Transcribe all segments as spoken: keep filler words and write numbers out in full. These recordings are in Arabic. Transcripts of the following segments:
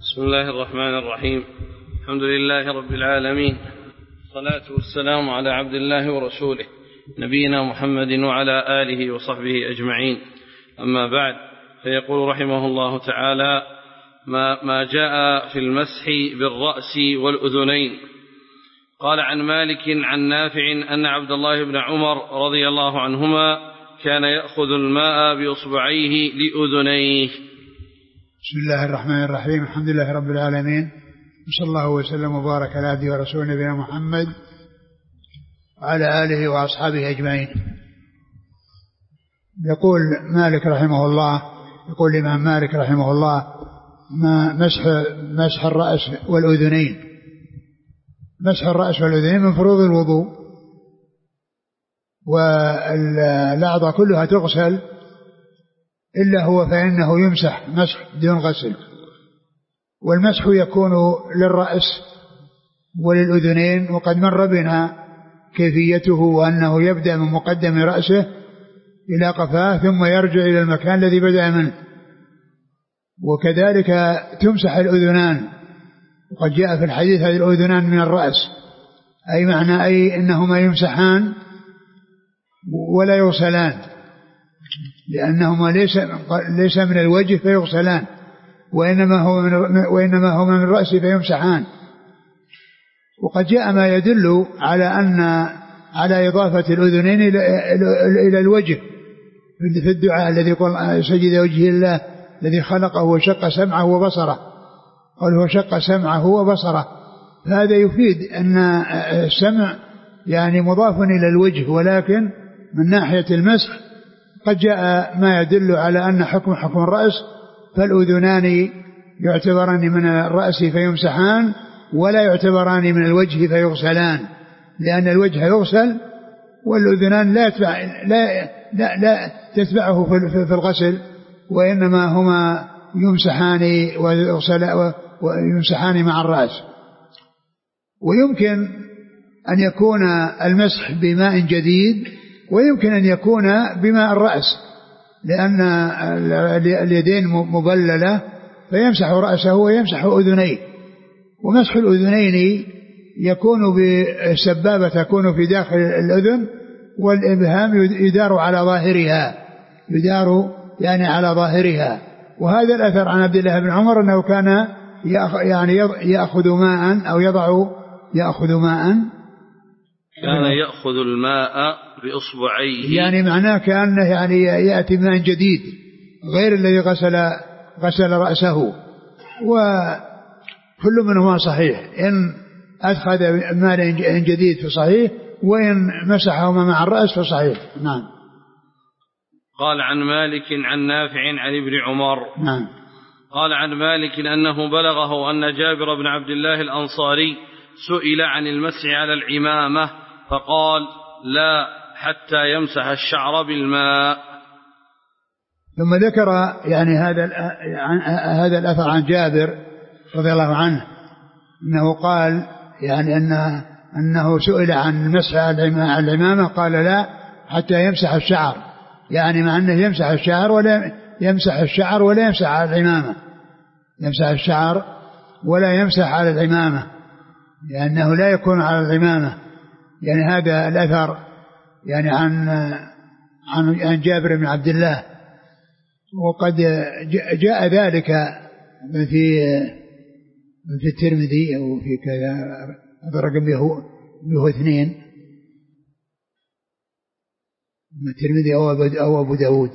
بسم الله الرحمن الرحيم. الحمد لله رب العالمين، الصلاة والسلام على عبد الله ورسوله نبينا محمد وعلى آله وصحبه أجمعين. أما بعد، فيقول رحمه الله تعالى: ما, ما جاء في المسح بالرأس والأذنين. قال: عن مالك عن نافع أن عبد الله بن عمر رضي الله عنهما كان يأخذ الماء بإصبعيه لأذنيه. بسم الله الرحمن الرحيم. الحمد لله رب العالمين، وصلى الله وسلم وبارك على عبده ورسوله نبينا محمد وعلى آله وأصحابه أجمعين. يقول مالك رحمه الله يقول الإمام مالك رحمه الله: ما مسح مسح الرأس والأذنين. مسح الرأس والأذنين من فروض الوضوء، والأعضاء كلها تغسل إلا هو فإنه يمسح مسح دون غسل. والمسح يكون للرأس وللأذنين، وقد مر بنا كيفيته، وأنه يبدأ من مقدم رأسه إلى قفاه ثم يرجع إلى المكان الذي بدأ منه. وكذلك تمسح الأذنان، وقد جاء في الحديث هذه الأذنان من الرأس، أي معنى أي إنهما يمسحان ولا يغسلان، لأنهما ليس, ليس من الوجه فيغسلان، وإنما هو من, وإنما هو من الرأس فيمسحان. وقد جاء ما يدل على أن على إضافة الأذنين إلى الوجه في الدعاء الذي قال: سجد وجه الله الذي خلقه وشق سمعه وبصره. قال: هو شق سمعه وبصره، هذا يفيد أن السمع يعني مضاف إلى الوجه، ولكن من ناحية المسح قد جاء ما يدل على أن حكم حكم الرأس، فالأذنان يعتبران من الرأس فيمسحان، ولا يعتبران من الوجه فيغسلان، لأن الوجه يغسل والأذنان لا تتبع لا لا لا تتبعه في الغسل، وإنما هما يمسحان ويمسحان مع الرأس. ويمكن أن يكون المسح بماء جديد، ويمكن أن يكون بماء الرأس، لأن اليدين مبللة فيمسح رأسه ويمسح أذنيه. ومسح الأذنين يكون بسبابة تكون في داخل الأذن، والإبهام يدار على ظاهرها يدار يعني على ظاهرها. وهذا الأثر عن عبد الله بن عمر أنه كان يعني يأخذ ماء أو يضع يأخذ ماء كان يأخذ الماء بإصبعيه، يعني معناه كأنه يعني يأتي ماء جديد غير الذي غسل غسل رأسه. وكل منهما صحيح، إن أدخل ماء جديد فصحيح، وإن مسحهما مع الرأس فصحيح. نعم. قال: عن مالك عن نافع عن ابن عمر. نعم. قال: عن مالك أنه بلغه أن جابر بن عبد الله الأنصاري سئل عن المسح على العمامة فقال: لا، حتى يمسح الشعر بالماء. ثم ذكر يعني هذا هذا الأثر عن جابر رضي الله عنه أنه قال يعني أنه, أنه سئل عن المسح على العمامة قال: لا، حتى يمسح الشعر، يعني مع أنه يمسح الشعر ولا يمسح الشعر ولا يمسح على العمامة، يمسح الشعر ولا يمسح على العمامة، لأنه لا يكون على العمامة. يعني هذا الأثر يعني عن عن جابر بن عبد الله. وقد جاء ذلك في في الترمذي أو في كذا رقم به اثنين، الترمذي أو أبو داود.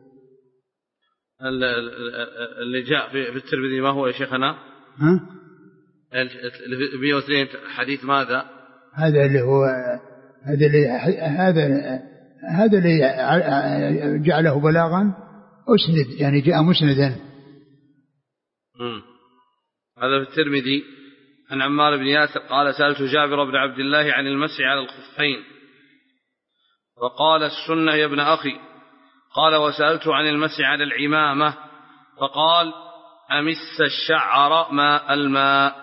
اللي جاء في الترمذي ما هو يا شيخنا؟ ها؟ مئة واثنين حديث ماذا؟ هذا اللي هو هذا اللي هذا هذا اللي جعله بلاغا أسند، يعني جاء مسندا. امم هذا في الترمذي. عن عمار بن ياسر قال: سألت جابر بن عبد الله عن المسح على الخفين فقال: السنة يا ابن أخي. قال: وسألت عن المسح على العمامة فقال: أمس الشعر ماء الماء.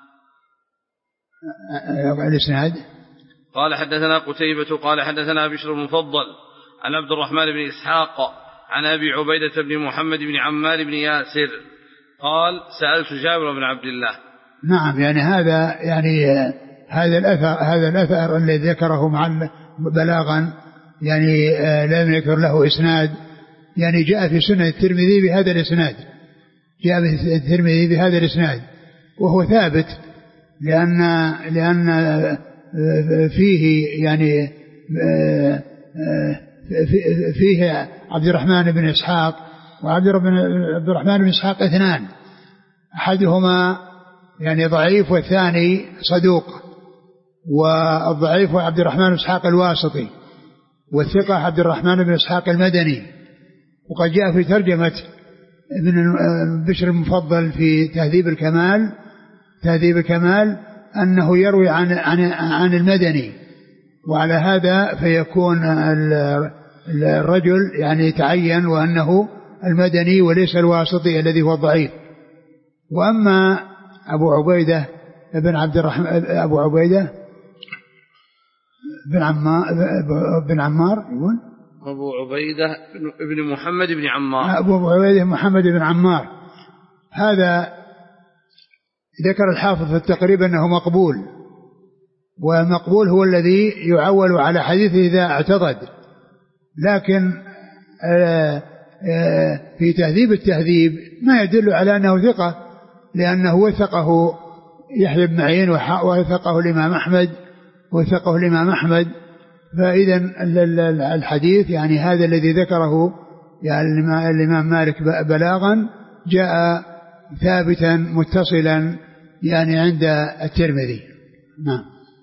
الإسناد. قال: حدثنا قتيبة قال: حدثنا بشر المفضل عن عبد الرحمن بن إسحاق عن أبي عبيدة بن محمد بن عمار بن ياسر قال سألت جابر بن عبد الله. نعم، يعني هذا يعني هذا الأثر هذا الأثر الذي ذكره مع بلاغا يعني لم يذكر له إسناد، يعني جاء في سنن الترمذي بهذا الإسناد، جاء في الترمذي بهذا الإسناد وهو ثابت، لأن لأن فيه يعني فيه عبد الرحمن بن إسحاق وعبد الرحمن بن إسحاق اثنان، أحدهما يعني ضعيف والثاني صدوق، والضعيف عبد الرحمن بن إسحاق الواسطي، والثقة عبد الرحمن بن إسحاق المدني. وقد جاء في ترجمة ابن بشر المفضل في تهذيب الكمال تهذيب الكمال أنه يروي عن عن عن المدني، وعلى هذا فيكون الرجل يعني تعين وأنه المدني وليس الواسطي الذي هو الضعيف. وأما أبو عبيدة بن عبد الرحمن أبو عبيدة بن عمار بن عمار يقول أبو عبيدة بن محمد بن عمار أبو عبيدة محمد بن عمار، هذا ذكر الحافظ في التقريب أنه مقبول، ومقبول هو الذي يعول على حديثه إذا اعتضد، لكن في تهذيب التهذيب ما يدل على أنه ثقة، لأنه وثقه يحيى بن معين ووثقه الإمام أحمد وثقه الإمام أحمد. فإذا الحديث يعني هذا الذي ذكره يعني الإمام مالك بلاغا جاء ثابتا متصلا يعني عند الترمذي. نعم.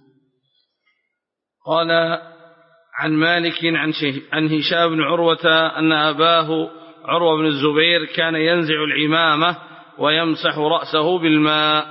قال عن مالك عن, عن هشام بن عروة أن أباه عروة بن الزبير كان ينزع العمامة ويمسح رأسه بالماء.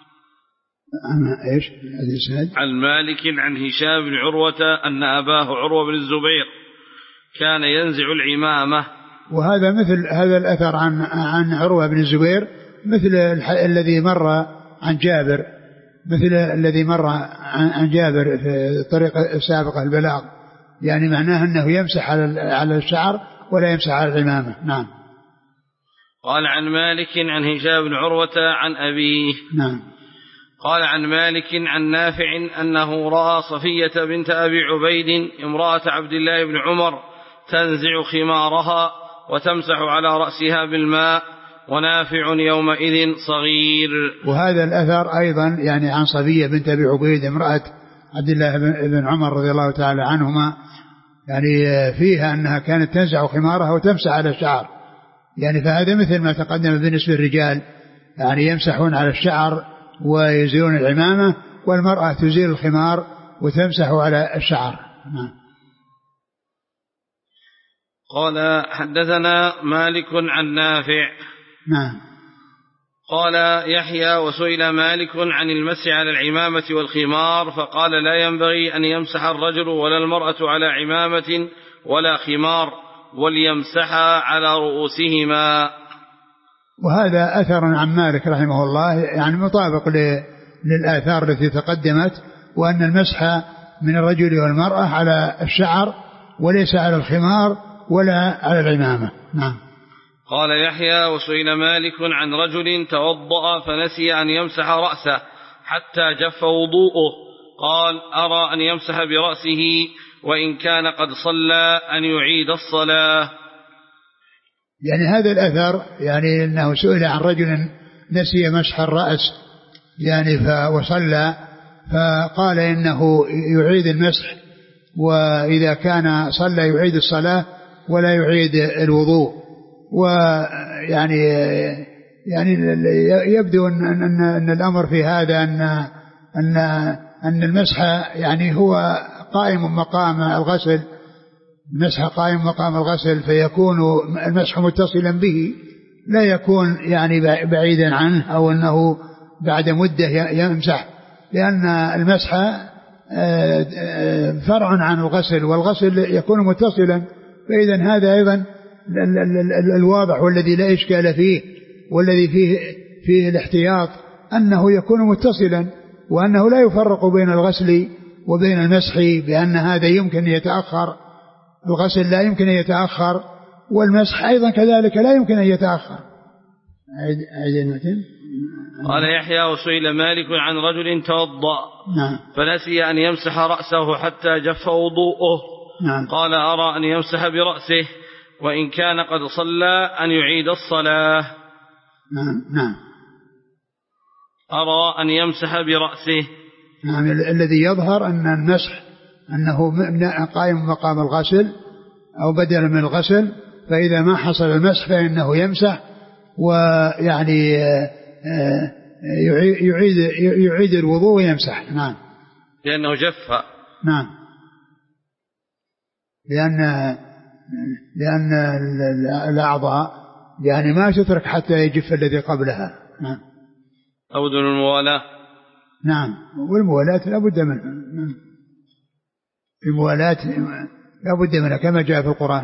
إيش الإسناد؟ عن مالك عن هشام بن عروة أن أباه عروة بن الزبير كان ينزع العمامة. وهذا مثل هذا الأثر عن عن عروة بن الزبير مثل الذي مر عن جابر مثل الذي مر عن جابر في الطريقة السابقة البلاغ، يعني معناه أنه يمسح على على الشعر ولا يمسح على العمامة. نعم. قال عن مالك عن هشام بن عروة عن أبيه. نعم. قال عن مالك عن نافع أنه رأى صفية بنت أبي عبيد امرأة عبد الله بن عمر تنزع خمارها وتمسح على رأسها بالماء ونافع يومئذ صغير. وهذا الأثر أيضا يعني عن صفية بنت أبي عبيد امرأة عبد الله بن عمر رضي الله تعالى عنهما، يعني فيها أنها كانت تنزع خمارها وتمسح على الشعر، يعني فهذا مثل ما تقدم بالنسبة للرجال، يعني يمسحون على الشعر ويزيلون العمامة، والمرأة تزيل الخمار وتمسح على الشعر. نعم. قال حدثنا مالك عن نافع. نعم. قال يحيى وسئل مالك عن المسح على العمامة والخمار فقال لا ينبغي أن يمسح الرجل ولا المرأة على عمامة ولا خمار وليمسحا على رؤوسهما. وهذا أثر عن مالك رحمه الله يعني مطابق للآثار التي تقدمت، وأن المسح من الرجل والمرأة على الشعر وليس على الخمار ولا على العمامة. نعم. قال يحيى وسئل مالك عن رجل توضأ فنسي أن يمسح رأسه حتى جف وضوءه قال أرى أن يمسح برأسه وإن كان قد صلى أن يعيد الصلاة. يعني هذا الأثر يعني أنه سئل عن رجل نسي مسح الرأس يعني وصلى، فقال إنه يعيد المسح، وإذا كان صلى يعيد الصلاة ولا يعيد الوضوء. ويعني يعني يبدو أن, أن, أن الأمر في هذا أن, أن, أن المسح يعني هو قائم مقام الغسل، المسح قائم مقام الغسل، فيكون المسح متصلا به لا يكون يعني بعيدا عنه أو أنه بعد مدة يمسح، لأن المسح فرع عن الغسل والغسل يكون متصلا. فإذا هذا أيضا الواضح والذي لا إشكال فيه والذي فيه, فيه الاحتياط أنه يكون متصلا، وأنه لا يفرق بين الغسل وبين المسح، بأن هذا يمكن أن يتأخر، الغسل لا يمكن أن يتأخر، والمسح أيضا كذلك لا يمكن أن يتأخر. عيد عيد المتن. قال يحيى وسئل مالك عن رجل توضأ نعم. فنسي أن يمسح رأسه حتى جف وضوءه. نعم. قال أرى أن يمسح برأسه وإن كان قد صلى أن يعيد الصلاة. نعم. نعم. أرى أن يمسح برأسه. نعم. الذي يظهر أن المسح أنه قائم مقام الغسل أو بدل من الغسل، فإذا ما حصل المسح فإنه يمسح ويعني يعيد يعيد الوضوء ويمسح. نعم. لأنه جف. نعم. لأن لأن الأعضاء يعني ما تترك حتى يجف الذي قبلها. نعم. أو دون الموالاة. نعم. والموالاة لا بد منها. الموالاة لا بد منها كما جاء في القرآن.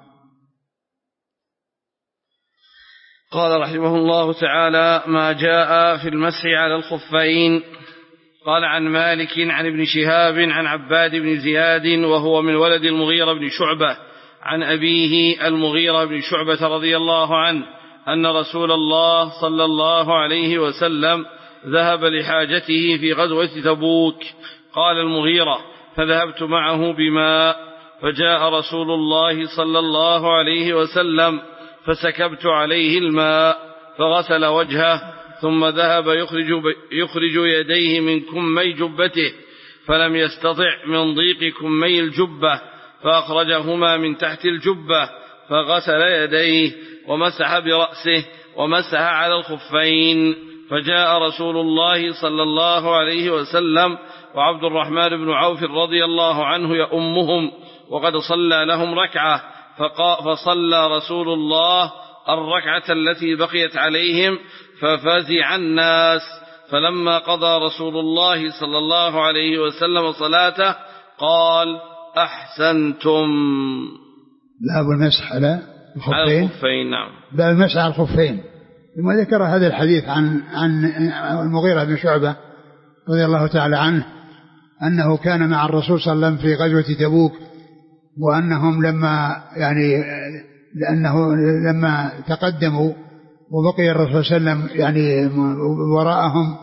قال رحمه الله تعالى: ما جاء في المسح على الخفين. قال عن مالك عن ابن شهاب عن عباد بن زياد وهو من ولد المغيرة بن شعبة عن أبيه المغيرة بن شعبة رضي الله عنه أن رسول الله صلى الله عليه وسلم ذهب لحاجته في غزوة تبوك. قال المغيرة: فذهبت معه بماء، فجاء رسول الله صلى الله عليه وسلم فسكبت عليه الماء فغسل وجهه، ثم ذهب يخرج, يخرج يديه من كمي جبته فلم يستطع من ضيق كمي الجبة فأخرجهما من تحت الجبة فغسل يديه ومسح برأسه ومسح على الخفين. فجاء رسول الله صلى الله عليه وسلم وعبد الرحمن بن عوف رضي الله عنه يؤمهم وقد صلى لهم ركعة، فصلى رسول الله الركعة التي بقيت عليهم ففزع الناس، فلما قضى رسول الله صلى الله عليه وسلم صلاته قال: أحسنتم. باب المسح على الخفين. الخفين. نعم. باب المسح على الخفين. ثم ذكر هذا الحديث عن عن المغيرة بن شعبة رضي الله تعالى عنه أنه كان مع الرسول صلى الله عليه وسلم في غزوة تبوك، وأنهم لما يعني لأنه لما تقدموا وبقي الرسول صلى الله عليه وسلم يعني وراءهم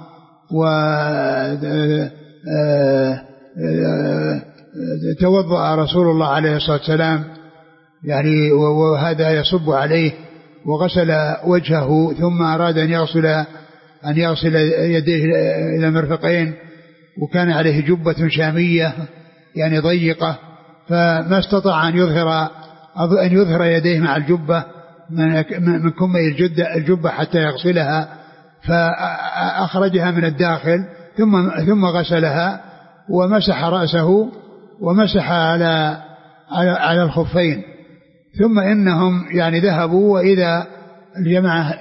وتوضأ رسول الله عليه الصلاة والسلام يعني وهذا يصب عليه وغسل وجهه، ثم أراد أن يغسل أن يغسل يديه إلى المرفقين، وكان عليه جبة شامية يعني ضيقة، فما استطاع أن يظهر أن يظهر يديه مع الجبة من كمي الجبة حتى يغسلها، فأخرجها من الداخل ثم ثم غسلها ومسح رأسه ومسح على على, على الخفين. ثم إنهم يعني ذهبوا وإذا الجماعة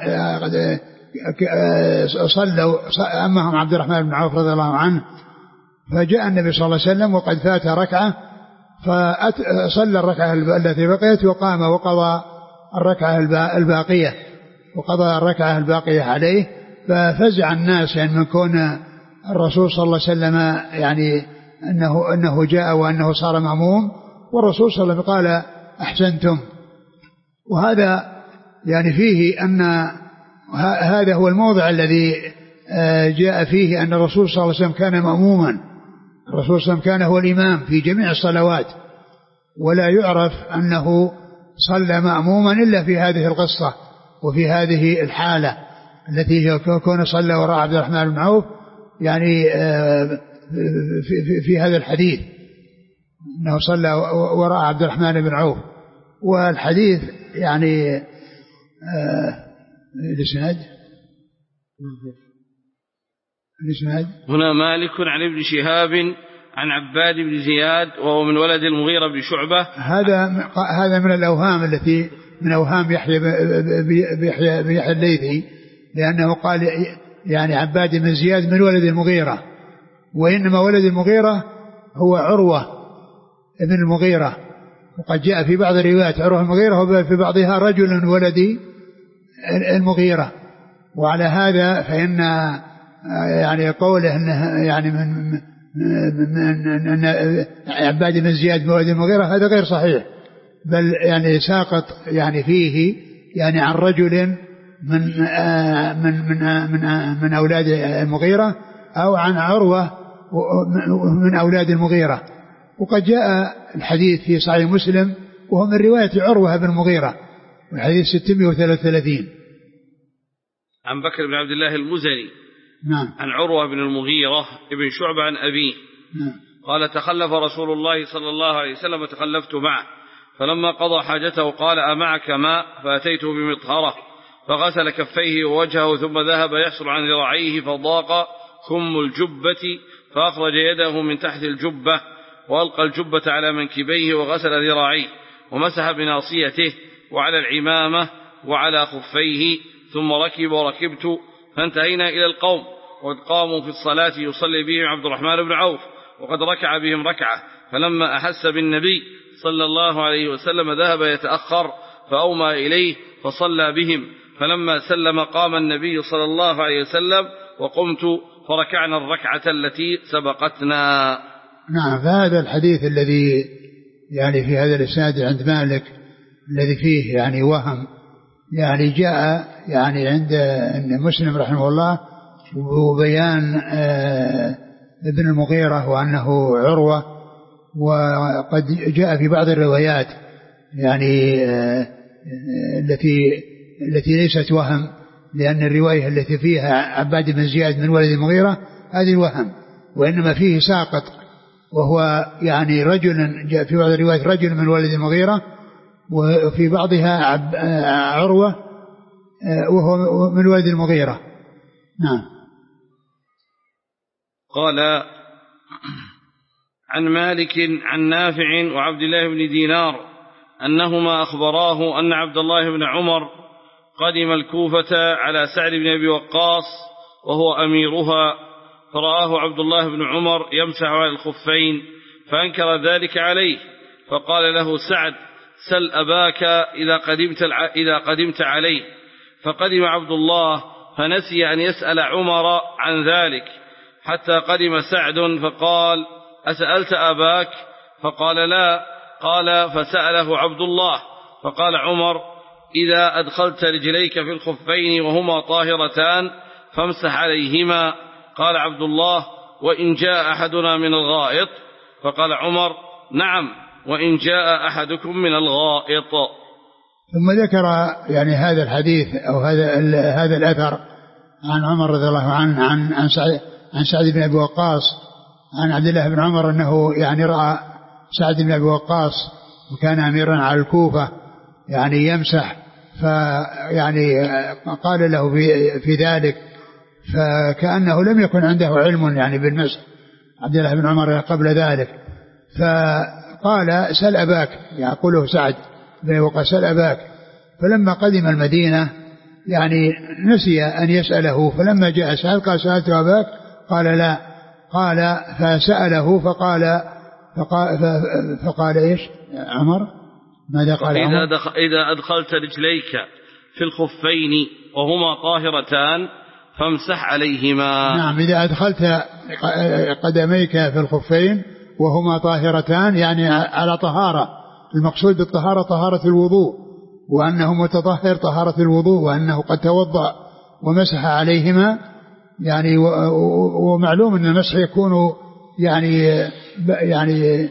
صلوا أمهم عبد الرحمن بن عوف رضي الله عنه، فجاء النبي صلى الله عليه وسلم وقد فات ركعة، فصلى الركعة التي بقيت وقام وقضى الركعة الباقية وقضى الركعة الباقية عليه، ففزع الناس يعني من كون الرسول صلى الله عليه وسلم يعني أنه, أنه جاء وأنه صار مأموم، والرسول صلى الله عليه وسلم قال: أحسنتم. وهذا يعني فيه أن هذا هو الموضع الذي جاء فيه أن الرسول صلى الله عليه وسلم كان مأموما. الرسول صلى الله عليه وسلم كان هو الإمام في جميع الصلوات، ولا يعرف أنه صلى مأموما إلا في هذه القصة وفي هذه الحالة التي هي كون صلى وراء عبد الرحمن بن عوف يعني في, في, في هذا الحديث أنه صلى وراء عبد الرحمن بن عوف. والحديث يعني الإسناد الإسناد هنا مالك عن ابن شهاب عن عباد بن زياد وهو من ولد المغيرة بن شعبة. هذا هذا من الأوهام التي من أوهام يحيى بيحيى بيحيى الليثي، لأنه قال يعني عباد بن زياد من ولد المغيرة، وإنما ولد المغيرة هو عروة ابن المغيرة، وقد جاء في بعض الروايات عروة المغيرة وفي بعضها رجل ولد المغيرة. وعلى هذا فإن يعني قوله أنه يعني من أن عباد بن زياد من ولد المغيرة هذا غير صحيح، بل يعني ساقط يعني فيه يعني عن رجل من من من من, من أولاد المغيرة أو عن عروة من أولاد المغيرة. وقد جاء الحديث في صحيح مسلم وهو من رواية عروة بن المغيرة والحديث ستمائة وثلاثة وثلاثين عن بكر بن عبد الله المزني نعم عن عروة بن المغيرة ابن شعبة عن أبيه نعم قال تخلف رسول الله صلى الله عليه وسلم وتخلفت معه فلما قضى حاجته قال أمعك ماء فأتيته بمطهرة فغسل كفيه ووجهه ثم ذهب يحصل عن ذراعيه فضاق كم الجبة فأخرج يده من تحت الجبة وألقى الجبة على منكبيه وغسل ذراعيه ومسح بناصيته وعلى العمامة وعلى خفيه ثم ركب وركبت فانتهينا إلى القوم وقد قاموا في الصلاة يصلي بهم عبد الرحمن بن عوف وقد ركع بهم ركعة فلما أحس بالنبي صلى الله عليه وسلم ذهب يتأخر فأومى إليه فصلى بهم فلما سلم قام النبي صلى الله عليه وسلم وقمت فركعنا الركعة التي سبقتنا. نعم. فهذا الحديث الذي يعني في هذا الإسناد عند مالك الذي فيه يعني وهم يعني جاء يعني عند مسلم رحمه الله وبيان ابن المغيرة وأنه عروة وقد جاء في بعض الروايات يعني التي التي ليست وهم لأن الرواية التي فيها عباد بن زياد من ولد المغيرة هذه وهم وإنما فيه ساقط وهو يعني رجل جاء في بعض الروايات رجل من ولد المغيرة وفي بعضها عروة وهو من ولد المغيرة. نعم. قال عن مالك عن نافع وعبد الله بن دينار أنهما أخبراه أن عبد الله بن عمر قدم الكوفة على سعد بن أبي وقاص وهو أميرها فرآه عبد الله بن عمر يمسح على الخفين فأنكر ذلك عليه فقال له سعد سل أباك إذا قدمت, إذا قدمت عليه فقدم عبد الله فنسي أن يسأل عمر عن ذلك حتى قدم سعد فقال أسألت أباك فقال لا قال فسأله عبد الله فقال عمر إذا أدخلت رجليك في الخفين وهما طاهرتان فامسح عليهما قال عبد الله وإن جاء أحدنا من الغائط فقال عمر نعم وإن جاء أحدكم من الغائط. ثم ذكر يعني هذا الحديث أو هذا هذا الأثر عن عمر رضي الله عنه عن عن سعد, عن سعد بن أبي وقاص عن عبد الله بن عمر أنه يعني رأى سعد بن أبي وقاص وكان أميرا على الكوفة يعني يمسح فيعني قال له في, في ذلك فكأنه لم يكن عنده علم يعني بالمسح عبد الله بن عمر قبل ذلك فقال سل أباك يقوله سعد بن وقاص سل أباك فلما قدم المدينة يعني نسي أن يسأله فلما جاء سأل قال سألت أباك قال لا قال فسأله فقال فقال, فقال إيش عمر ماذا قال عمر إذا, دخ إذا أدخلت رجليك في الخفين وهما طاهرتان فامسح عليهما. نعم. إذا أدخلت قدميك في الخفين وهما طاهرتان يعني على طهارة المقصود بالطهارة طهارة الوضوء وأنه متطهر طهارة الوضوء وأنه قد توضأ ومسح عليهما يعني ومعلوم أن المسح يكون يعني يعني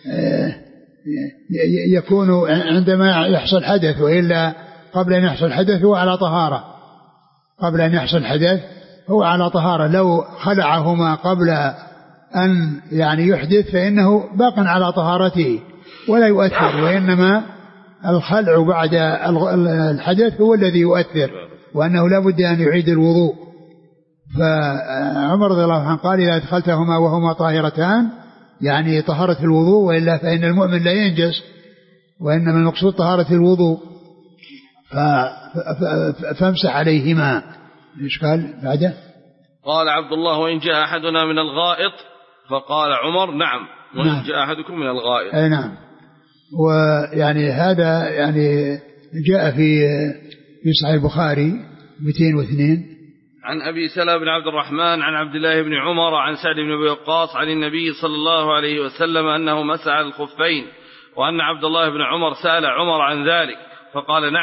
يكون عندما يحصل حدث وإلا قبل أن يحصل حدث هو على طهارة قبل أن يحصل حدث هو على طهارة لو خلعهما قبل أن يعني يحدث فإنه باق على طهارته ولا يؤثر وإنما الخلع بعد الحدث هو الذي يؤثر وأنه لا بد أن يعيد الوضوء. فعمر رضي الله عنه قال إذا أدخلتهما وهما طاهرتان يعني طهارة الوضوء وإلا فإن المؤمن لا ينجس وإنما المقصود طهارة الوضوء فامسح عليهما. ايش قال بعده؟ قال عبد الله وإن جاء أحدنا من الغائط فقال عمر نعم وإن نعم. جاء أحدكم من الغائط. أي نعم. ويعني هذا يعني جاء في في صحيح البخاري مئتين واثنين عن أبي سلمة بن عبد الرحمن عن عبد الله بن عمر عن سعد بن أبي وقاص عن النبي صلى الله عليه وسلم أنه مسح الخفين وأن عبد الله بن عمر سأل عمر عن ذلك فقال نعم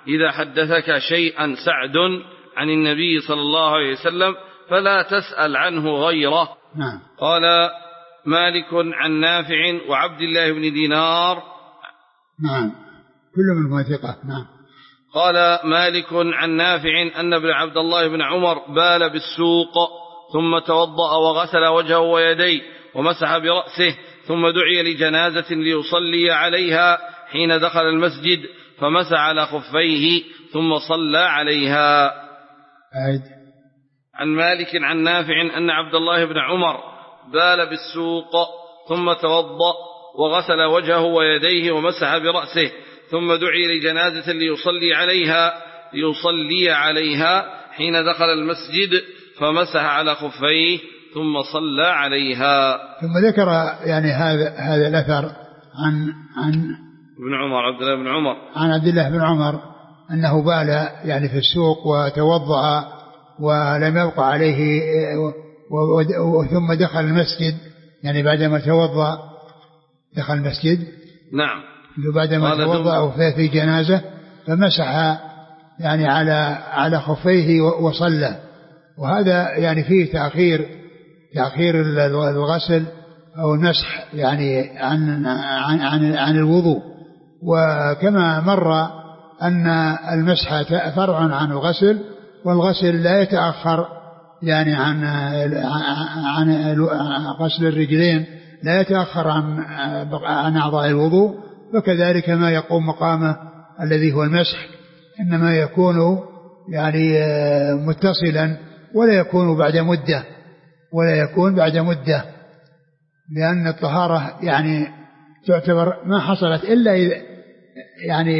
إذا حدثك شيئا سعد عن النبي صلى الله عليه وسلم فلا تسأل عنه غيره. نعم. قال مالك عن نافع وعبد الله بن دينار. نعم كل منهم ثقة. نعم. قال مالك عن نافع أن ابن عبد الله بن عمر بال بالسوق ثم توضأ وغسل وجهه ويديه ومسح برأسه ثم دعي لجنازة ليصلي عليها حين دخل المسجد فمسح على خفيه ثم صلى عليها. أعد. عن مالك عن نافع أن عبد الله بن عمر بال بالسوق ثم توضأ وغسل وجهه ويديه ومسح برأسه ثم دعي لجنازة ليصلي عليها ليصلي عليها حين دخل المسجد فمسح على خفيه ثم صلى عليها. ثم ذكر يعني هذا هذا الأثر عن عن ابن عمر عبد الله بن عمر عن عبد الله بن عمر أنه بال يعني في السوق وتوضأ ولم يبقى عليه ثم دخل المسجد يعني بعدما توضأ دخل المسجد. نعم. بعدما توضأ في جنازة فمسح يعني على على خفيه وصلى. وهذا يعني فيه تأخير تأخير الغسل أو المسح يعني عن عن عن, عن الوضوء. وكما مر أن المسح فرع عن الغسل والغسل لا يتأخر يعني عن عن غسل الرجلين لا يتأخر عن عن أعضاء الوضوء. فكذلك ما يقوم مقامه الذي هو المسح إنما يكون يعني متصلا ولا يكون بعد مدة ولا يكون بعد مدة لأن الطهارة يعني تعتبر ما حصلت إلا إذا يعني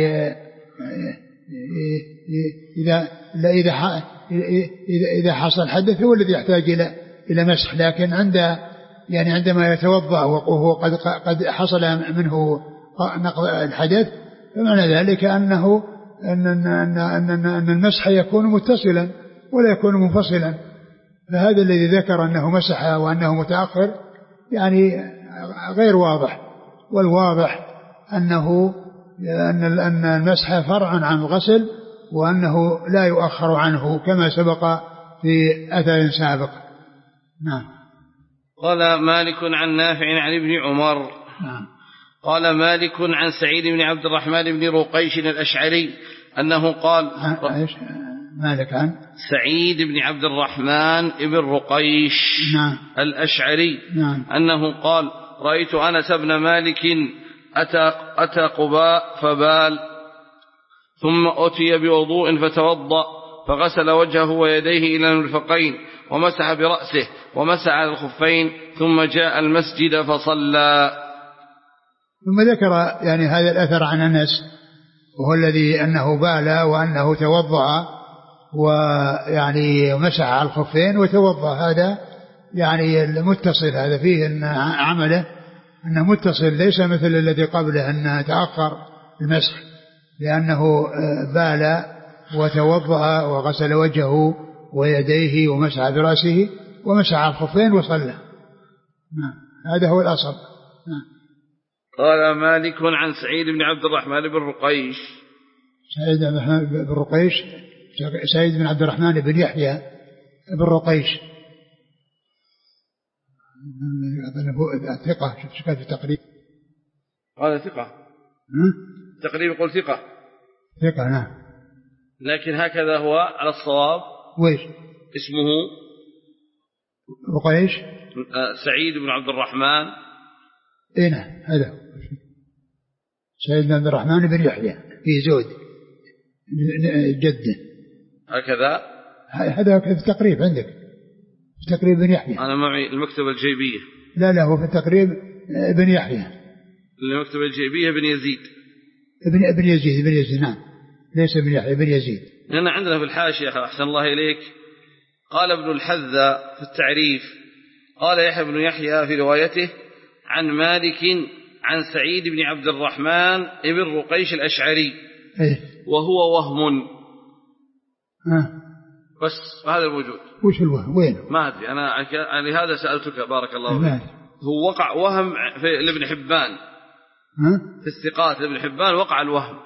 إذا إذا إذا حصل حدث هو الذي يحتاج إلى إلى مسح. لكن عند يعني عندما يتوضأ وهو قد قد حصل منه نقض الحدث فمعنى ذلك أنه أن أن أن أن المسح يكون متصلا ولا يكون منفصلا. فهذا الذي ذكر أنه مسح وأنه متأخر يعني غير واضح. والواضح أنه أن أن المسح فرع عن الغسل وأنه لا يؤخر عنه كما سبق في أثر سابق. نعم. قال مالك عن نافع عن ابن عمر. نعم. قال مالك عن سعيد بن عبد الرحمن بن رقيش الأشعري أنه قال إيش مالك عن سعيد بن عبد الرحمن بن رقيش نعم. الأشعري نعم. أنه قال رأيت أنس بن مالك أتى, أتى قباء فبال ثم أتي بوضوء فتوضأ فغسل وجهه ويديه إلى المرفقين ومسح برأسه ومسح على الخفين ثم جاء المسجد فصلى. ثم ذكر يعني هذا الأثر عن أنس وهو الذي أنه بال وأنه توضأ ويعني مسح على الخفين وتوضأ. هذا يعني المتصل هذا فيه أن عمله أنه متصل ليس مثل الذي قبله أنه تأخر المسح لأنه بال وتوضأ وغسل وجهه ويديه ومسح برأسه ومسح على الخفين وصلى. هذا هو الأصل. قال مالك عن سعيد بن عبد الرحمن بن رقيش سعيد بن الرحمن بن رقيش سعيد بن عبد الرحمن بن يحيى بن رقيش ثقة. شوف كيف التقريب هذا ثقة تقريبا يقول ثقة ثقة. نعم. لكن هكذا هو على الصواب. ويش اسمه رقيش سعيد بن عبد الرحمن. اي نعم هذا سعيد بن عبد الرحمن بن يحيى في زود جده هكذا. هذا في التقريب عندك في تقريب بن يحيى. أنا معي المكتبة الجيبية. لا لا هو في التقريب بن يحيى. المكتبة الجيبية بن يزيد ابن ابن يزيد بن يزيد. نعم ليس بن يحيى بن يزيد. لأن عندنا في الحاشية أحسن الله إليك قال ابن الحذا في التعريف قال يحيى بن يحيى في روايته عن مالك عن سعيد بن عبد الرحمن بن رقيش الأشعري إيه؟ وهو وهم. آه. بس هذا الموجود. وش الوهم وين؟ ما أدري أنا لهذا سألتك بارك الله فيك. هو وقع وهم في ابن حبان. ها؟ في الثقات ابن حبان وقع الوهم.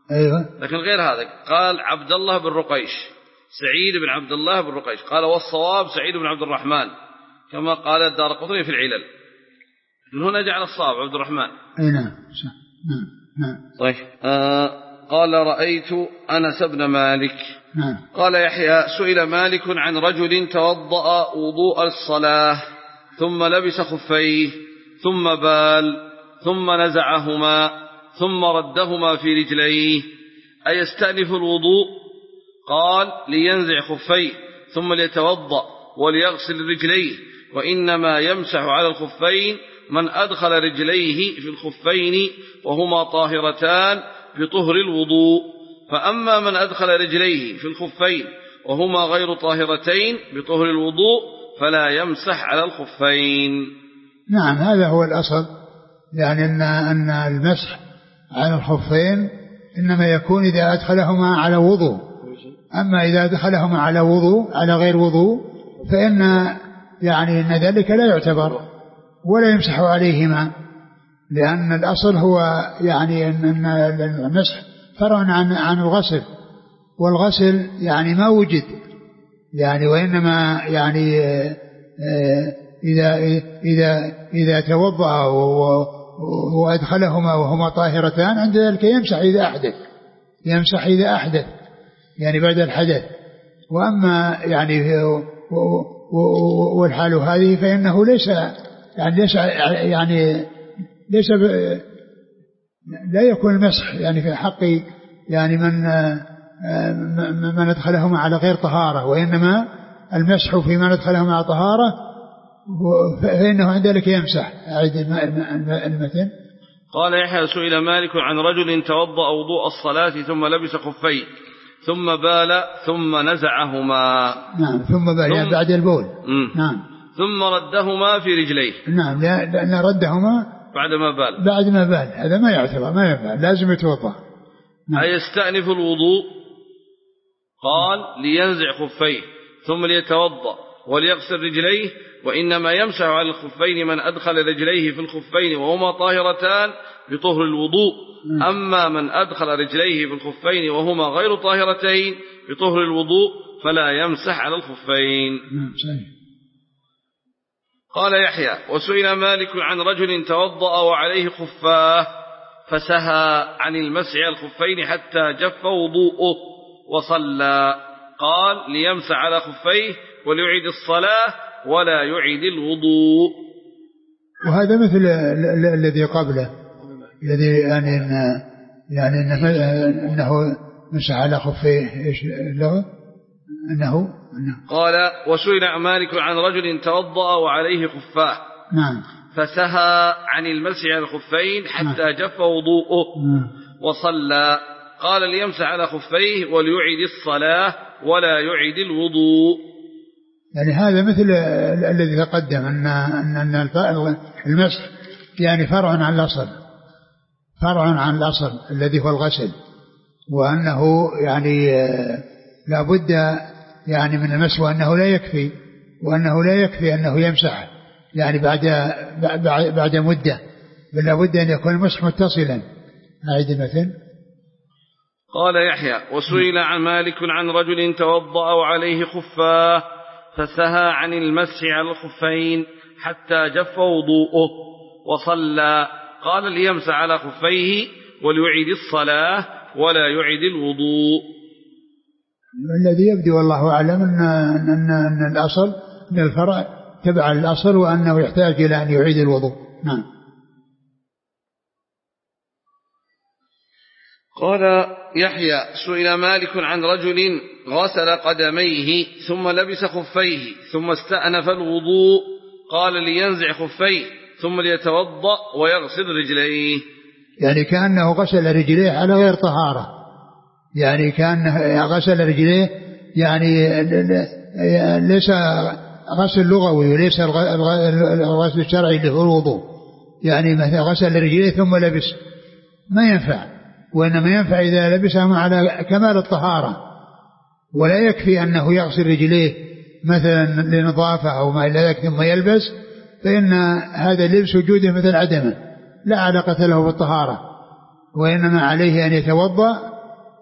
أيوة. لكن غير هذا قال عبد الله بن رقيش سعيد بن عبد الله بن رقيش، قال والصواب سعيد بن عبد الرحمن كما قال الدارقطني في العلل. من هنا جعل الصواب عبد الرحمن. أي نعم نعم نعم. طيب آه قال رأيت أنس بن مالك. نعم. قال يحيى سئل مالك عن رجل توضأ وضوء الصلاة ثم لبس خفيه ثم بال ثم نزعهما ثم ردهما في رجليه أيستأنف الوضوء؟ قال لينزع خفيه ثم ليتوضأ وليغسل رجليه، وإنما يمسح على الخفين من أدخل رجليه في الخفين وهما طاهرتان بطهر الوضوء، فأما من أدخل رجليه في الخفين وهما غير طاهرتين بطهر الوضوء فلا يمسح على الخفين. نعم هذا هو الأصل، يعني أن أن المسح على الخفين إنما يكون إذا أدخلهما على وضوء، أما إذا أدخلهما على وضوء على غير وضوء فإن يعني أن ذلك لا يعتبر ولا يمسح عليهما، لأن الأصل هو يعني أن المسح فرع عن عن الغسل، والغسل يعني ما وجد يعني، وإنما يعني إذا إذا إذا توضأ وأدخلهما وهما طاهرتان عند ذلك يمسح إذا أحدث، يمسح إذا أحدث يعني بعد الحدث. وأما يعني والحال هذه فإنه ليس يعني ليس يعني ليس لا يكون المسح يعني في حق يعني من من أدخلهما على غير طهارة، وإنما المسح في من أدخلهما على طهارة فإنه عند ذلك يمسح. أعيد المثل. قال يحيى سئل مالك عن رجل توضأ وضوء الصلاة ثم لبس خفيه ثم بال ثم نزعهما. نعم ثم بال يعني بعد البول. نعم. ثم ردهما في رجليه. نعم لأن ردهما بعد ما بال. بعد ما بال هذا ما يعتبر ما ينفع لازم يتوضأ. نعم. أيستأنف الوضوء؟ قال لينزع خفيه ثم ليتوضأ وليغسل رجليه، وإنما يمسح على الخفين من أدخل رجليه في الخفين وهما طاهرتان بطهر الوضوء، أما من أدخل رجليه في الخفين وهما غير طاهرتين بطهر الوضوء فلا يمسح على الخفين. قال يحيى وسئل مالك عن رجل توضأ وعليه خفاه فسهى عن المسح على الخفين حتى جف وضوءه وصلى، قال ليمسح على خفيه وليعيد الصلاة ولا يعيد الوضوء. وهذا مثل الذي قبله الذي يعني إن يعني إنه, إنه مسح على خفيه إيش له إنه, إنه قال وسئل مالك عن رجل توضأ وعليه خفاه. نعم. فسهى عن المسح على الخفين حتى نعم. جف وضوءه نعم. وصلى، قال ليمسح على خفيه وليعيد الصلاة ولا يعيد الوضوء. يعني هذا مثل الذي تقدم أن أن المسح يعني فرع عن الأصل، فرع عن الأصل الذي هو الغسل، وأنه يعني لا بد يعني من المسح، وأنه لا يكفي وأنه لا يكفي أنه يمسح يعني بعد بعد مدة، بل لا بد أن يكون المسح متصلا. أعيد المثل. قال يحيى وسئل عن مالك عن رجل توضأ وعليه خفاه فسهى عن المسح على الخفين حتى جف وضوءه وصلى، قال ليمسح على خفيه وليعيد الصلاة ولا يعيد الوضوء. الذي يبدو والله أعلم أن, أن, أن الأصل أن الفرع تبع الأصل وأنه يحتاج إلى أن يعيد الوضوء. نعم. قال يحيى سئل مالك عن رجل غسل قدميه ثم لبس خفيه ثم استأنف الوضوء، قال لينزع خفيه ثم ليتوضأ ويغسل رجليه. يعني كأنه غسل رجليه على غير طهارة، يعني كأنه غسل رجليه يعني ليس غسل لغوي وليس الغسل الشرعي اللي هو الوضوء، يعني مثلا غسل رجليه ثم لبس ما ينفع، وإنما ينفع إذا لبسهم على كمال الطهارة، ولا يكفي أنه يغسل رجليه مثلا لنظافة أو ما إلى ذلك ثم يلبس، فإن هذا اللبس وجوده مثل عدمه لا علاقة له بالطهارة، وإنما عليه أن يتوضأ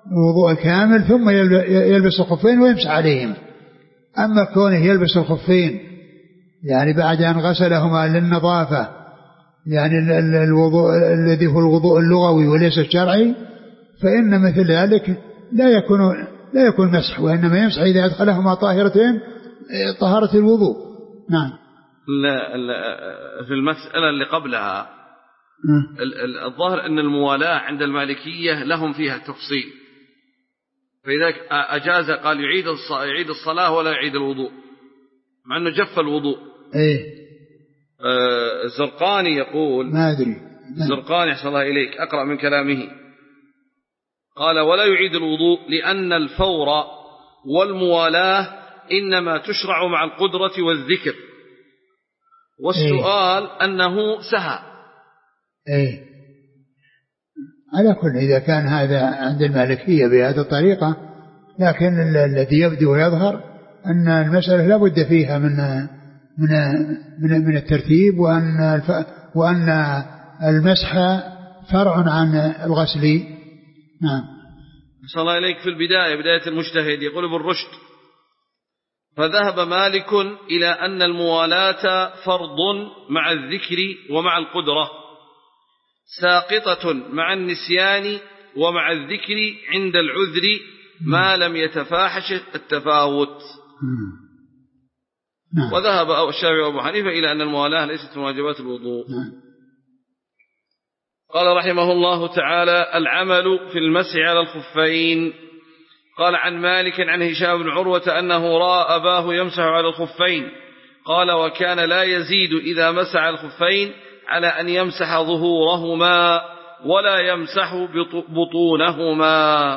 الوضوء الكامل ثم يلبس الخفين ويمسح عليهم. أما كونه يلبس الخفين يعني بعد أن غسلهما للنظافة يعني الوضوء الذي هو الوضوء اللغوي وليس الشرعي فإن مثل ذلك لا يكون لا يكون مسح، وإنما يمسح إذا أدخلهما طاهرتين طهارة الوضوء. نعم. لا لا في المسألة اللي قبلها الظاهر أن الموالاة عند المالكية لهم فيها تفصيل، فإذا أجاز قال يعيد يعيد الصلاة ولا يعيد الوضوء مع أنه جف الوضوء. إيه آه الزرقاني يقول ما أدري الزرقاني أحسن الله إليك أقرأ من كلامه قال ولا يعيد الوضوء لأن الفور والموالاة إنما تشرع مع القدرة والذكر، والسؤال إيه؟ أنه سهى. إيه على كل إذا كان هذا عند المالكية بهذه الطريقة، لكن الذي يبدو ويظهر أن المسألة لا بد فيها من من من, من الترتيب، وأن وأن المسح فرع عن الغسل. نعم. صلى الله إليك في البداية بداية المجتهد يقول ابن رشد فذهب مالك إلى أن الموالاة فرض مع الذكر ومع القدرة ساقطة مع النسيان ومع الذكر عند العذر ما لم يتفاحش التفاوت. نعم. وذهب الشافعي وأبو حنيفة إلى أن الموالاة ليست من واجبات الوضوء. نعم. قال رحمه الله تعالى العمل في المسح على الخفين. قال عن مالك عن هشام بن عروة أنه رأى أباه يمسح على الخفين قال وكان لا يزيد إذا مسح الخفين على أن يمسح ظهورهما ولا يمسح بطونهما.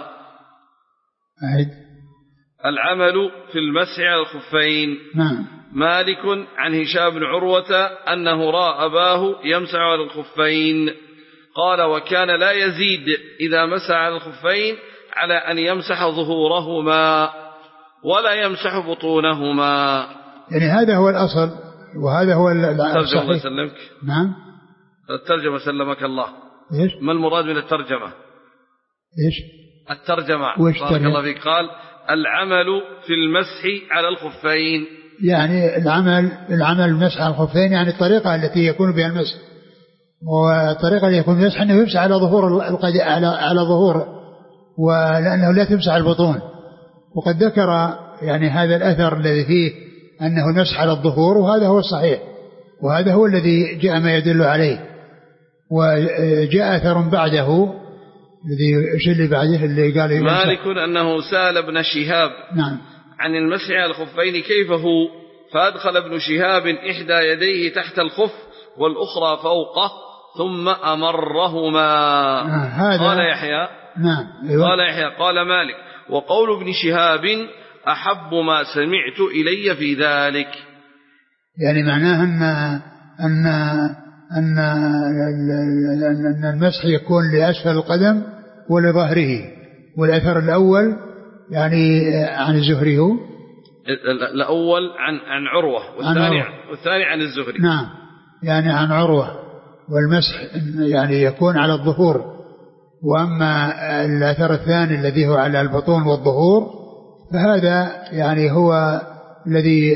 أعد. العمل في المسح على الخفين. نعم. مالك عن هشام بن عروة أنه رأى أباه يمسح على الخفين قال وكان لا يزيد إذا مسح على الخفين على أن يمسح ظهورهما ولا يمسح بطونهما. يعني هذا هو الأصل وهذا هو الترجمة. سلمك. نعم. الترجمة سلمك الله. إيش؟ ما المراد من الترجمة؟ إيش؟ الترجمة. بارك الله فيك. قال العمل في المسح على الخفين، يعني العمل العمل المسح على الخفين يعني الطريقة التي يكون بها المسح، والطريقة التي يكون المسح أنه يمسح على ظهور على على ظهور، ولأنه لا تمسح البطون. وقد ذكر يعني هذا الأثر الذي فيه أنه المسح على الظهور، وهذا هو الصحيح، وهذا هو الذي جاء ما يدل عليه. وجاء أثر بعده الذي ايش اللي بعده اللي قال مالك أنه سأل ابن شهاب نعم عن المسح على الخفين كيف هو، فأدخل ابن شهاب إحدى يديه تحت الخف والأخرى فوقه ثم أمرهما. آه قال يحيى نعم أيوة. قال يحيى قال مالك وقول ابن شهاب أحب ما سمعت إلي في ذلك، يعني معناه أن أن أن أن المسح يكون لأسفل القدم ولظهره. والأثر الأول يعني عن الزهري، هو الأول عن عن عروة والثاني عن والثاني عن الزهري. نعم يعني عن عروة. والمسح يعني يكون على الظهور، وأما الأثر الثاني الذي هو على البطون والظهور فهذا يعني هو الذي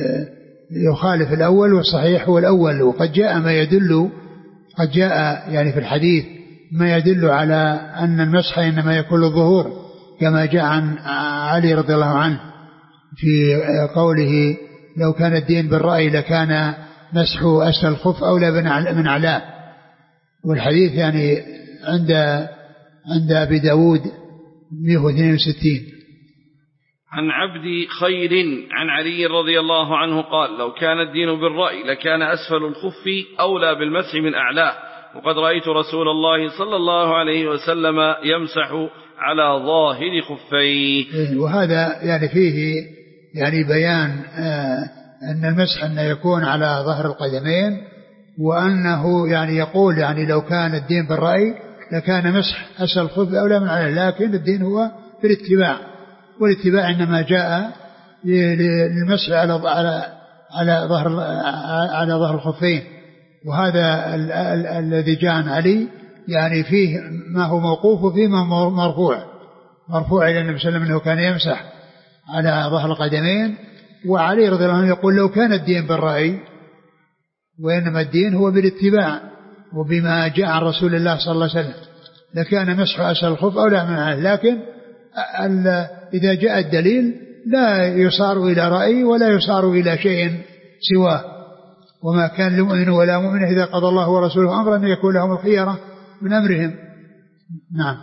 يخالف الأول، والصحيح هو الأول. وقد جاء ما يدل قد جاء يعني في الحديث ما يدل على أن المسح إنما يكون الظهور، كما جاء عن علي رضي الله عنه في قوله لو كان الدين بالرأي لكان مسح أسفل الخف أولى من أعلاه. والحديث يعني عند عند أبي داود مئة واثنين وستين. عن عبد خير عن علي رضي الله عنه قال لو كان الدين بالرأي لكان أسفل الخف أولى بالمسح من أعلاه، وقد رأيت رسول الله صلى الله عليه وسلم يمسح على ظاهر خفيه. وهذا يعني فيه يعني بيان آه أن المسح أنه يكون على ظهر القدمين، وأنه يعني يقول يعني لو كان الدين بالرأي لكان مسح أسفل الخف أولى من أعلاه، لكن الدين هو في الاتباع، والاتباع إنما جاء للمسح على على على ظهر على ظهر الخفين. وهذا ال ال الذي جاء عن علي يعني فيه ما هو موقوف وفيه ما هو مرفوع. مرفوع إلى النبي صلى الله عليه وسلم أنه كان يمسح على ظهر القدمين. وعلي رضي الله عنه يقول لو كان الدين بالرأي وإنما الدين هو بالاتباع وبما جاء عن رسول الله صلى الله عليه وسلم لكان مسح أسفل الخف أولى من عنه. لكن إذا جاء الدليل لا يصار إلى رأي ولا يصار إلى شيء سواه. وما كان لمؤمن ولا مؤمن إذا قضى الله ورسوله أمرا أن يكون لهم الخيرة من أمرهم. نعم.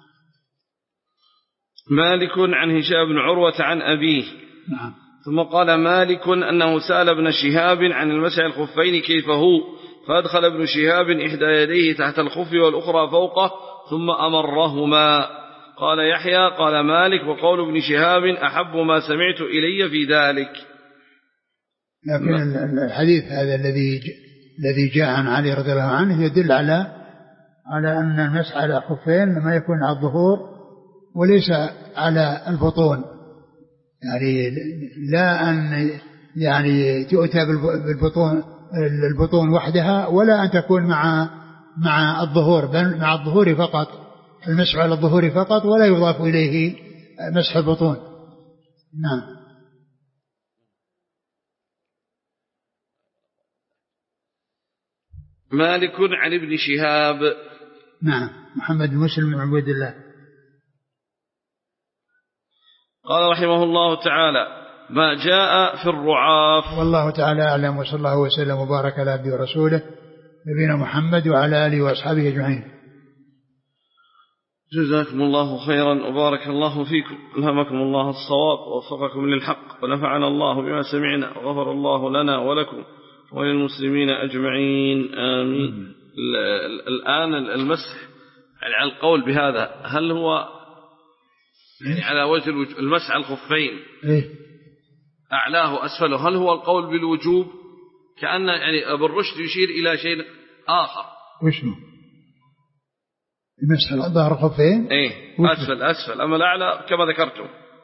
مالك عن هشام بن عروة عن أبيه. نعم. ثم قال مالك أنه سأل ابن شهاب عن المسح الخفين كيف هو، فأدخل ابن شهاب إحدى يديه تحت الخف والأخرى فوقه ثم أمرهما. قال يحيى قال مالك وقول ابن شهاب أحب ما سمعت إلي في ذلك. لكن الحديث هذا الذي الذي جاء عن علي رضي الله عنه يدل على على أن المسح على الخفين لما يكون على الظهور وليس على البطون، يعني لا أن يعني تؤتى بالبطون البطون وحدها ولا أن تكون مع مع الظهور، بل مع الظهور فقط، المسح على الظهور فقط ولا يضاف إليه مسح البطون. نعم. مالك عن ابن شهاب. نعم. محمد بن مسلم بن عبيد الله. قال رحمه الله تعالى ما جاء في الرعاف. والله تعالى أعلم، وصلى الله وسلم وبارك على عبده ورسوله نبينا محمد وعلى آله وأصحابه أجمعين. جزاكم الله خيرا وبارك الله فيكم، ألهمكم الله الصواب ووفقكم للحق، ونفعنا الله بما سمعنا، وغفر الله لنا ولكم وللمسلمين أجمعين آمين. الآن المسح على القول بهذا هل هو يعني على وجه المسح على الخفين أعلاه أسفله، هل هو القول بالوجوب؟ كأن يعني ابن رشد يشير إلى شيء آخر. وشو المسح على ظهر الخفين؟ إيه أسفل أسفل، أما الأعلى كما ذكرتم.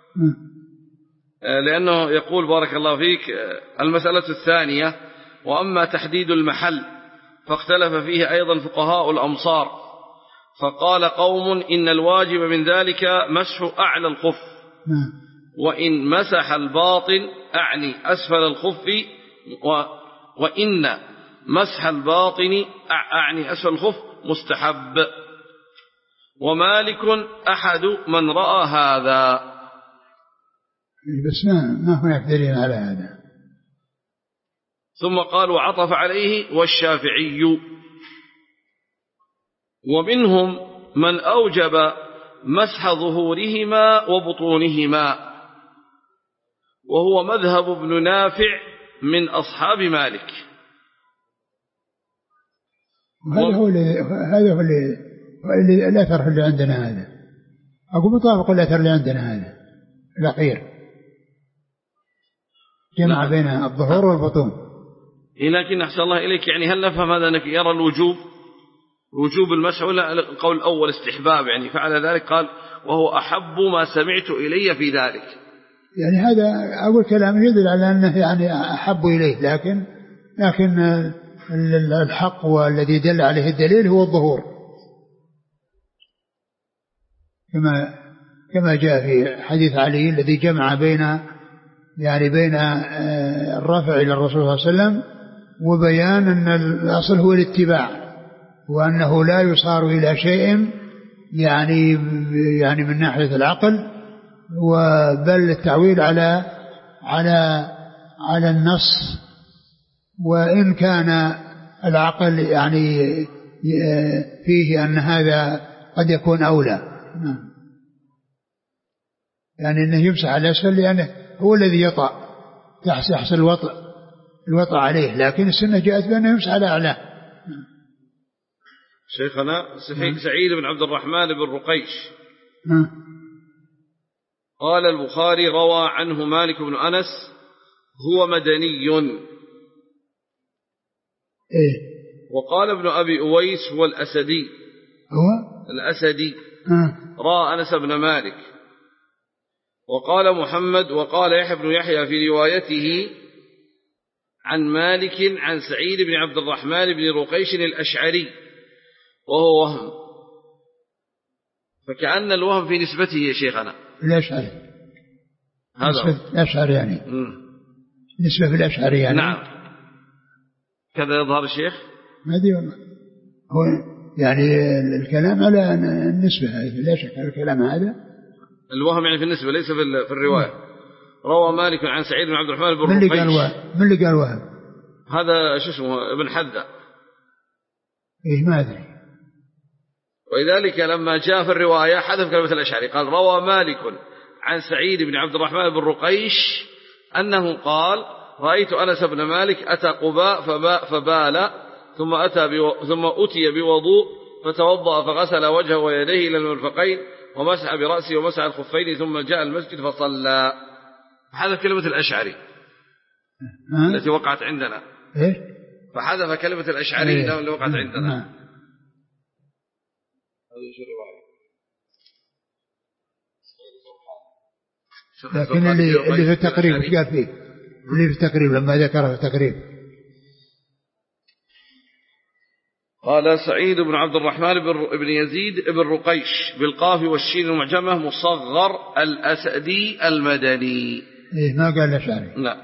لأنه يقول بارك الله فيك المسألة الثانية وأما تحديد المحل فاختلف فيه أيضا فقهاء الأمصار، فقال قوم إن الواجب من ذلك مسح أعلى الخف، وإن مسح الباطن أعني أسفل الخف، وإن مسح الباطن أعني أسفل الخف مستحب. ومالك أحد من رأى هذا. بس ما, ما هناك دليل على هذا. ثم قال وعطف عليه والشافعي. ومنهم من أوجب مسح ظهورهما وبطونهما، وهو مذهب ابن نافع من أصحاب مالك. هذا هو اللي هذا هو اللي الأثر اللي عندنا هذا، أقول مطابق الأثر اللي عندنا هذا الأخير، جمع بين الظهور والبطون. لكن أحسن الله إليك، يعني هل نفهم هذا أنك يرى الوجوب وجوب المسح ولا القول الأول استحباب؟ يعني فعل ذلك قال وهو أحب ما سمعت إلي في ذلك. يعني هذا أقول كلام يدل على أنه يعني أحب إليه، لكن لكن الحق والذي دل عليه الدليل هو الظهور، كما كما جاء في حديث علي الذي جمع بين يعني بين الرفع إلى الرسول صلى الله عليه وسلم وبيان أن الأصل هو الاتباع، وأنه لا يصار إلى شيء يعني يعني من ناحية العقل، وبل التعويل على على على النص، وإن كان العقل يعني فيه أن هذا قد يكون أولى، يعني أنه يمسح على الأسفل لأنه هو الذي يطأ يحصل الوطأ الوطأ عليه، لكن السنة جاءت بأنه يمسح على أعلاه. شيخنا سعيد بن عبد الرحمن بن رقيش قال البخاري روى عنه مالك بن أنس هو مدني. إيه؟ وقال ابن أبي أويس هو الأسدي. هو الأسدي أه. رأى أنس بن مالك. وقال محمد وقال يحيى بن يحيى في روايته عن مالك عن سعيد بن عبد الرحمن بن رقيش الأشعري وهو وهم، فكأن الوهم في نسبته يا شيخنا الأشعري، هذا نسبة الأشعري يعني م. نسبة في الأشعري يعني. نعم كذا يظهر الشيخ. ما أدري والله، هو يعني الكلام على النسبة، لا شك الكلام هذا الوهم يعني في النسبة ليس في الرواية. روى مالك عن سعيد بن عبد الرحمن بن من اللي قال وهم؟ من اللي قال وهم؟ هذا شو اسمه ابن حذا. إيه ما أدري. ولذلك لما جاء في الرواية حذف كلمة الأشعري، قال روى مالك عن سعيد بن عبد الرحمن بن رقيش أنه قال رأيت أنس بن مالك أتى قباء فبال ثم أتى بو ثم أتي بوضوء فتوضأ فغسل وجهه ويديه إلى المرفقين ومسح برأسه ومسح الخفين ثم جاء المسجد فصلى. حذف كلمة الأشعري التي وقعت عندنا. إيه؟ فحذف كلمة الأشعري إيه؟ اللي وقعت عندنا. هذا شو الرواية؟ لكن اللي, اللي في التقريب ايش قال فيه؟ اللي في التقريب لما ذكره في التقريب قال سعيد بن عبد الرحمن بن يزيد بن رقيش بالقاف والشين المعجمة مصغر الأسدي المدني. إيه ما قال الأشعري. لا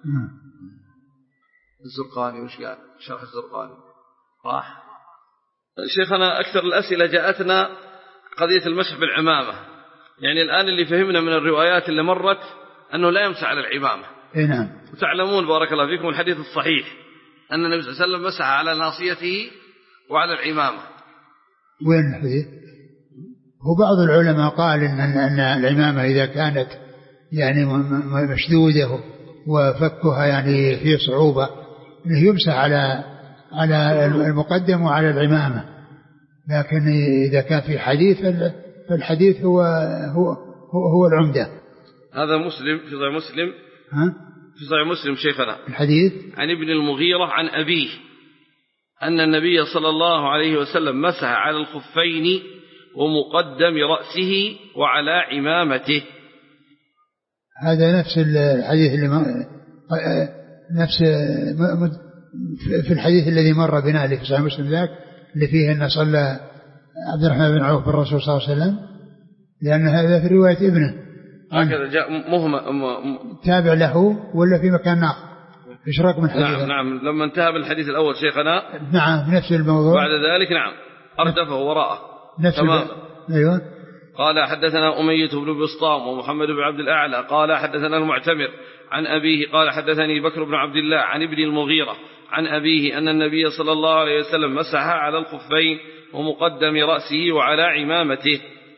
الزرقاني وش قال؟ شرح الزرقاني راح. شيخنا أكثر الأسئلة جاءتنا قضية المسح بالعمامة، يعني الآن اللي فهمنا من الروايات اللي مرت أنه لا يمسح على العمامة. إيه نعم. وتعلمون بارك الله فيكم الحديث الصحيح أن النبي صلى الله عليه وسلم مسح على ناصيته وعلى العمامة. وين الحديث؟ هو بعض العلماء قال إن, أن العمامة إذا كانت يعني مشدودة وفكها يعني في صعوبة إنه يمسح على على المقدم وعلى العمامة، لكن إذا كان في حديث فالحديث هو هو هو, هو العمدة. هذا مسلم في صحيح مسلم. ها؟ في صحيح مسلم شيخنا الحديث عن ابن المغيرة عن أبيه أن النبي صلى الله عليه وسلم مسح على الخفين ومقدم رأسه وعلى عمامته. هذا نفس الحديث اللي نفس في الحديث الذي مر بنا اللي في صحيح مسلم ذاك اللي فيه أن صلى عبد الرحمن بن عوف بالرسول صلى الله عليه وسلم، لأن هذا في رواية ابنه هكذا جاء مهم تابع له ولا في مكان آخر. إيش رأيك من الحديث؟ نعم نعم لما انتهى بالحديث الأول شيخنا نعم نفس الموضوع بعد ذلك نعم أردفه وراءه تماما. أيوة. قال حدثنا أمية بن بسطام ومحمد بن عبد الأعلى قال حدثنا المعتمر عن أبيه قال حدثني بكر بن عبد الله عن ابن المغيرة عن أبيه أن النبي صلى الله عليه وسلم مسح على الخفين ومقدم رأسه وعلى عمامته.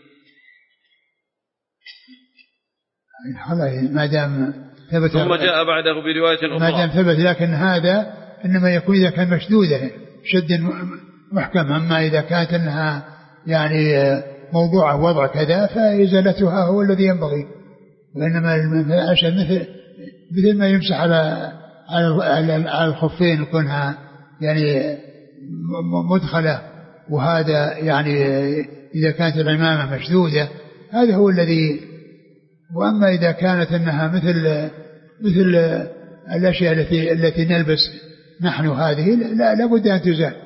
ما دام ثبت ثم جاء بعده برواية أخرى ما دام ثبت، لكن هذا إنما يكون إذا كان مشدودة شد محكم، أما إذا كانت أنها يعني موضوعة وضع كذا فإزالتها هو الذي ينبغي، وإنما عشان مثل مثل ما يمسح على على الخفين يكونها يعني مدخلة، وهذا يعني إذا كانت العمامة مشدودة هذا هو الذي. وأما إذا كانت أنها مثل مثل الأشياء التي التي نلبس نحن هذه لا لابد أن تزال.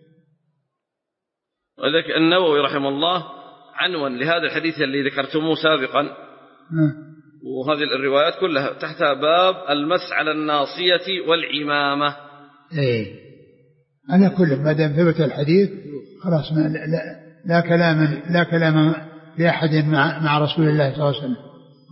وذلك النووي رحمه الله عنوان لهذا الحديث اللي ذكرتموه سابقا م. وهذه الروايات كلها تحتها باب المسح على الناصية والعمامة. إيه أنا كل ما دام ثبت الحديث خلاص ما لا, لا, لا كلام لا كلام لأحد مع مع رسول الله صلى الله عليه وسلم.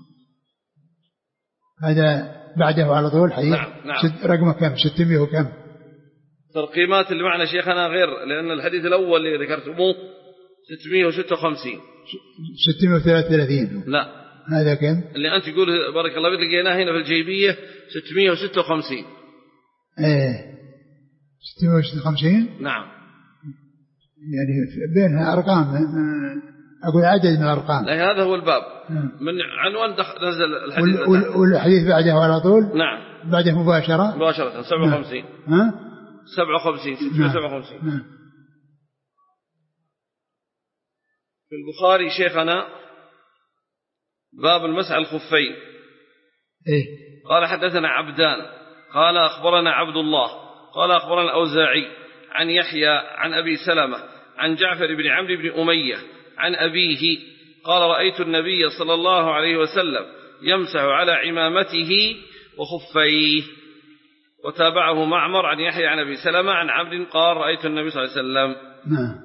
هذا بعده على طول حديث. نعم نعم. رقمه كم؟ ستمائة وكم؟ ترقيمات اللي معنا شيخنا غير، لأن الحديث الأول اللي ذكرتموه ستمائة وستة وخمسين ستمائة وثلاثة وثلاثين. لا هذا كم؟ اللي أنت تقول بارك الله فيك لقيناه هنا في الجيبية ستمائة وستة وخمسين. إيه ستمائة وستة وخمسين. نعم يعني بينها أرقام، أقول عدد من الأرقام. لا هذا هو الباب من عنوان نزل الحديث. والحديث بعده على طول. نعم بعده مباشرة مباشرة سبعة وخمسين. ها سبعة وخمسين ستمائة وسبعة وخمسين. نعم. في البخاري شيخنا باب المسح الخفين. إيه؟ قال حدثنا عبدان قال أخبرنا عبد الله قال أخبرنا الأوزاعي عن يحيى عن أبي سلمة عن جعفر بن عمرو بن أمية عن أبيه قال رأيت النبي صلى الله عليه وسلم يمسح على عمامته وخفيه. وتابعه معمر عن يحيى عن أبي سلمة عن عبد قال رأيت النبي صلى الله عليه وسلم. نعم.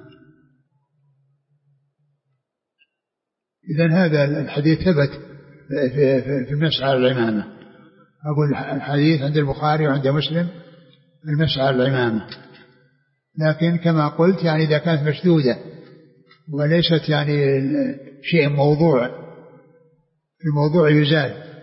إذن هذا الحديث ثبت في في المسح على العمامة. أقول الحديث عند البخاري وعند مسلم المسح على العمامة، لكن كما قلت يعني إذا كانت مشدودة وليست يعني شيء موضوع، الموضوع يزال.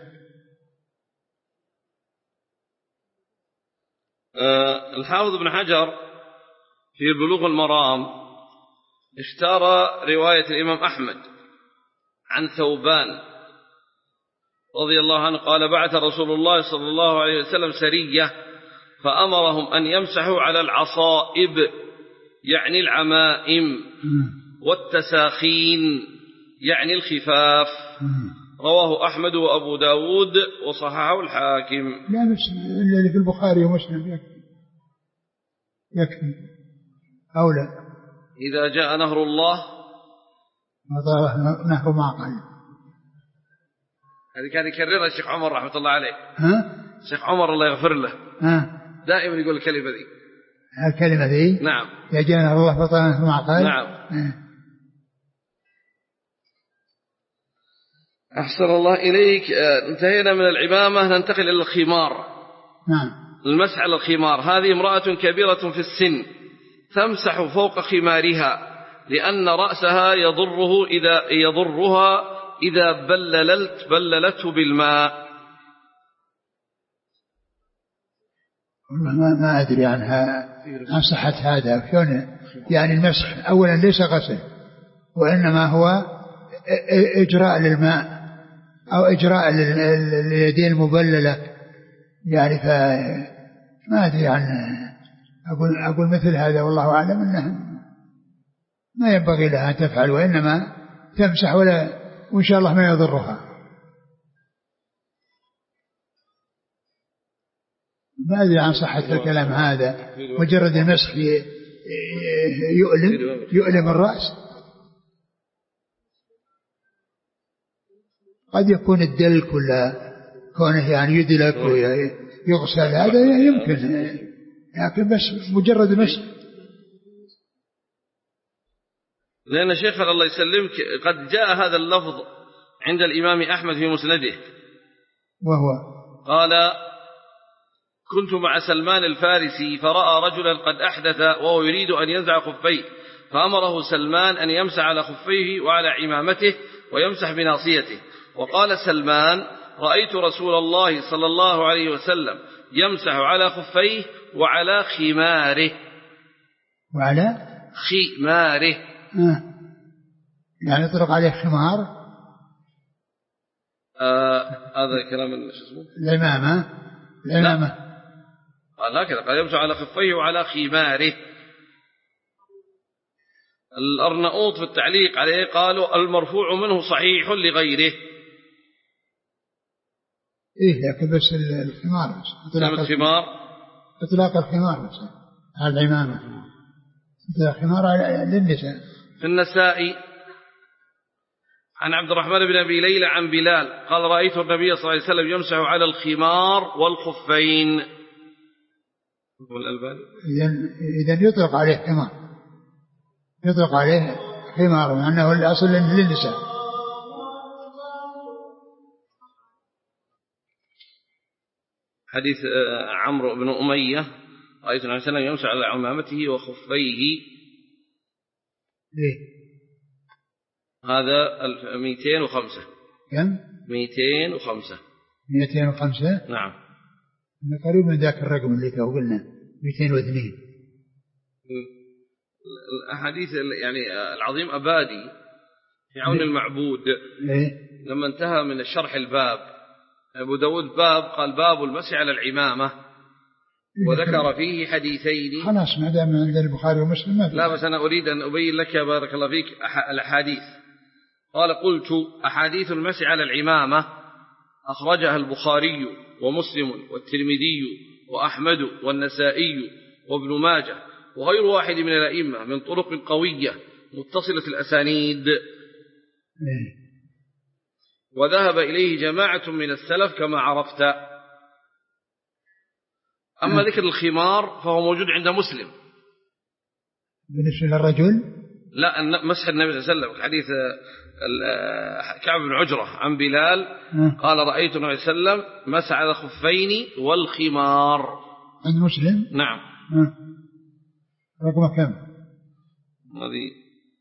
أه الحافظ ابن حجر في بلوغ المرام اشترى رواية الإمام أحمد عن ثوبان رضي الله عنه قال بعث رسول الله صلى الله عليه وسلم سرية فأمرهم أن يمسحوا على العصائب يعني العمائم والتساخين يعني الخفاف. رواه أحمد وأبو داود وصححه الحاكم. لا بس اللي في البخاري ومسلم يكفي يكفي أو لا. إذا جاء نهر الله مطاره نهر معقل. هذه كان يكررها الشيخ عمر رحمة الله عليه. ها؟ الشيخ عمر الله يغفر له. ها؟ دائما يقول الكلمة ذي. الكلمة ذي؟ نعم. إذا جاء نهر الله مطاره نهر معقل. نعم. ها. أحسن الله إليك. انتهينا من العمامة ننتقل إلى الخمار. نعم. المسح على الخمار. هذه امرأة كبيرة في السن تمسح فوق خمارها لأن رأسها يضره إذا يضرها إذا بللت بللته بالماء. والله ما ما أدري عنها عن صحة هذا. شلون يعني المسح؟ أولا ليس غسل وإنما هو إجراء للماء أو إجراء لليدين المبللة يعني. فما أدري عن أقول أقول مثل هذا والله أعلم أنه ما ينبغي لها أن تفعل وإنما تمسح ولا وإن شاء الله ما يضرها. ما أدري عن صحة الكلام هذا. مجرد المسح يؤلم يؤلم الرأس. قد يكون الدلك ولا كونه يعني يدلك ويغسل هذا يمكن، لكن بس مجرد مسح. لأن شيخ الله يسلمك قد جاء هذا اللفظ عند الإمام أحمد في مسنده وهو قال كنت مع سلمان الفارسي فرأى رجلا قد أحدث وهو يريد أن ينزع خفيه فأمره سلمان أن يمسح على خفيه وعلى عمامته ويمسح بناصيته. وقال سلمان رأيت رسول الله صلى الله عليه وسلم يمسح على خفيه وعلى خماره. وعلى خماره آه. يعني يطلق عليه خمار. آه هذا كلام العمامة العمامة قال هكذا قال يمسح على خفيه وعلى خماره. الأرنؤوط في التعليق عليه قالوا المرفوع منه صحيح لغيره. إيه لكن بس الخمار بس إطلاق الخمار إطلاق الخمار بس على العمامة. الخمار للنساء. في النسائي عن عبد الرحمن بن أبي ليلى عن بلال قال رأيت النبي صلى الله عليه وسلم يمسح على الخمار والخفين. إذن إذن يطلق عليه خمار يطلق عليه خمار لأنه الأصل للنساء. حديث عمرو بن أمية رأيت النبي صلى الله عليه وسلم يمسح على عمامته وخفيه. إيه؟ هذا مئتين وخمسة. كم؟ مئتين وخمسة. مئتين وخمسة. نعم. قريب من ذاك الرقم اللي تو قلنا مئتين واثنين. الأحاديث يعني العظيم أبادي في عون المعبود إيه؟ لما انتهى من الشرح الباب أبو داود باب قال باب المسح على العمامة وذكر فيه حديثين. خلاص ما دام عند البخاري ومسلم. لا بس أنا أريد أن أبين لك بارك الله فيك الأحاديث. قال قلت أحاديث المسح على العمامة أخرجها البخاري ومسلم والترمذي وأحمد والنسائي وابن ماجه وغير واحد من الأئمة من طرق قوية متصلة الأسانيد، وذهب إليه جماعة من السلف كما عرفت. أما ذكر الخمار فهو موجود عند مسلم بالنسبة للرجل، لا مسح النبي صلى الله عليه وسلم حديث كعب بن عجرة عن بلال قال رأيت النبي صلى الله عليه وسلم مسح على الخفين والخمار عند مسلم. نعم. رقم كم هذه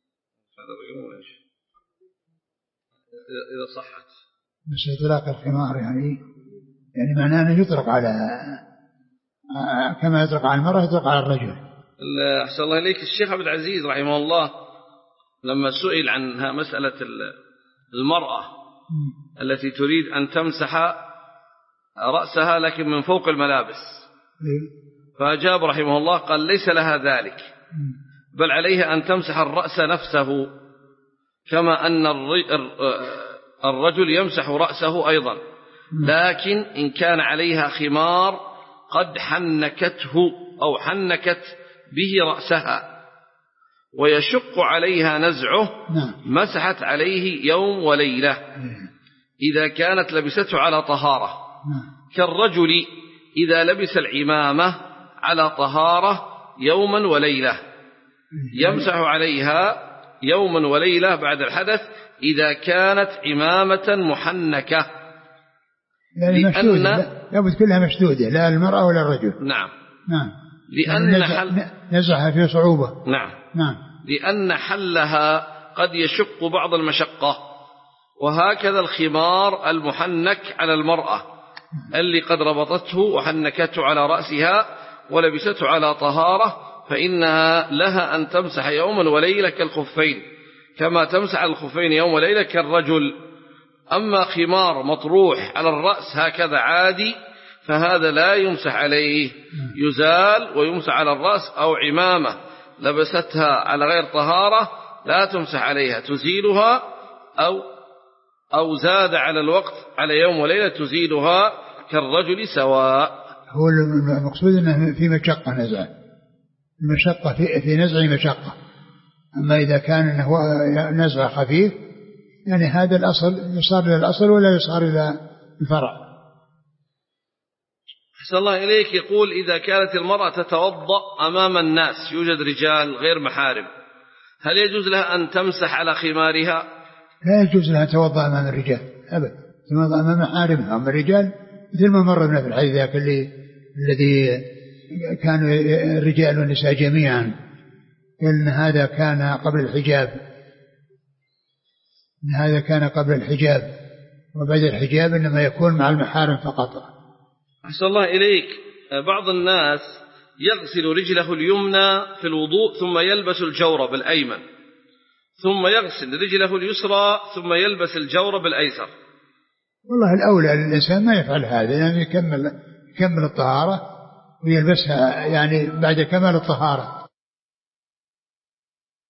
إذا صحت بس إطلاق الخمار يعني يعني معناه أنه يطلق على كما يطلق على المرأة يطلق على الرجل. أحسن الله إليك. الشيخ عبد العزيز رحمه الله لما سئل عن مسألة المرأة م. التي تريد أن تمسح رأسها لكن من فوق الملابس م. فأجاب رحمه الله قال ليس لها ذلك م. بل عليها أن تمسح الرأس نفسه كما أن الرجل يمسح رأسه أيضا م. لكن إن كان عليها خمار قد حنكته أو حنكت به رأسها ويشق عليها نزعه مسحت عليه يوم وليلة إذا كانت لبسته على طهارة، كالرجل إذا لبس العمامة على طهارة يوما وليلة يمسح عليها يوما وليلة بعد الحدث إذا كانت عمامة محنكة يعني لأن لابد كلها مشدودة لا المرأة ولا الرجل. نعم نعم لأن حل نزعها في صعوبة. نعم نعم لأن حلها قد يشق بعض المشقة، وهكذا الخمار المحنك على المرأة اللي قد ربطته وحنكته على رأسها ولبسته على طهارة فإنها لها أن تمسح يوما وليلة كالخفين كما تمسح الخفين يوم وليلة كالرجل. أما خمار مطروح على الرأس هكذا عادي فهذا لا يمسح عليه، يزال ويمسح على الرأس، أو عمامة لبستها على غير طهارة لا تمسح عليها تزيلها، أو أو زاد على الوقت على يوم وليلة تزيلها كالرجل سواء. هو المقصود أنه في مشقة نزع، المشقة في, في نزع مشقة. أما إذا كان أنه نزع خفيف يعني هذا الأصل يصار إلى الأصل ولا يصار إلى الفرع. أحسن الله إليك. يقول إذا كانت المرأة تتوضأ أمام الناس يوجد رجال غير محارم هل يجوز لها أن تمسح على خمارها؟ لا يجوز لها توضأ أمام الرجال أبدا، توضأ أمام محارمها. أما الرجال مثل ما مر بنا في الحديث ذاك اللي الذي كانوا الرجال والنساء جميعا إن هذا كان قبل الحجاب، إن هذا كان قبل الحجاب وبعد الحجاب إنما يكون مع المحارم فقط. أحسن الله إليك. بعض الناس يغسل رجله اليمنى في الوضوء ثم يلبس الجورب الأيمن، ثم يغسل رجله اليسرى ثم يلبس الجورب الأيسر. والله الأولى للإنسان ما يفعل هذا، يعني يكمل يكمل الطهارة ويلبسها يعني بعد كمال الطهارة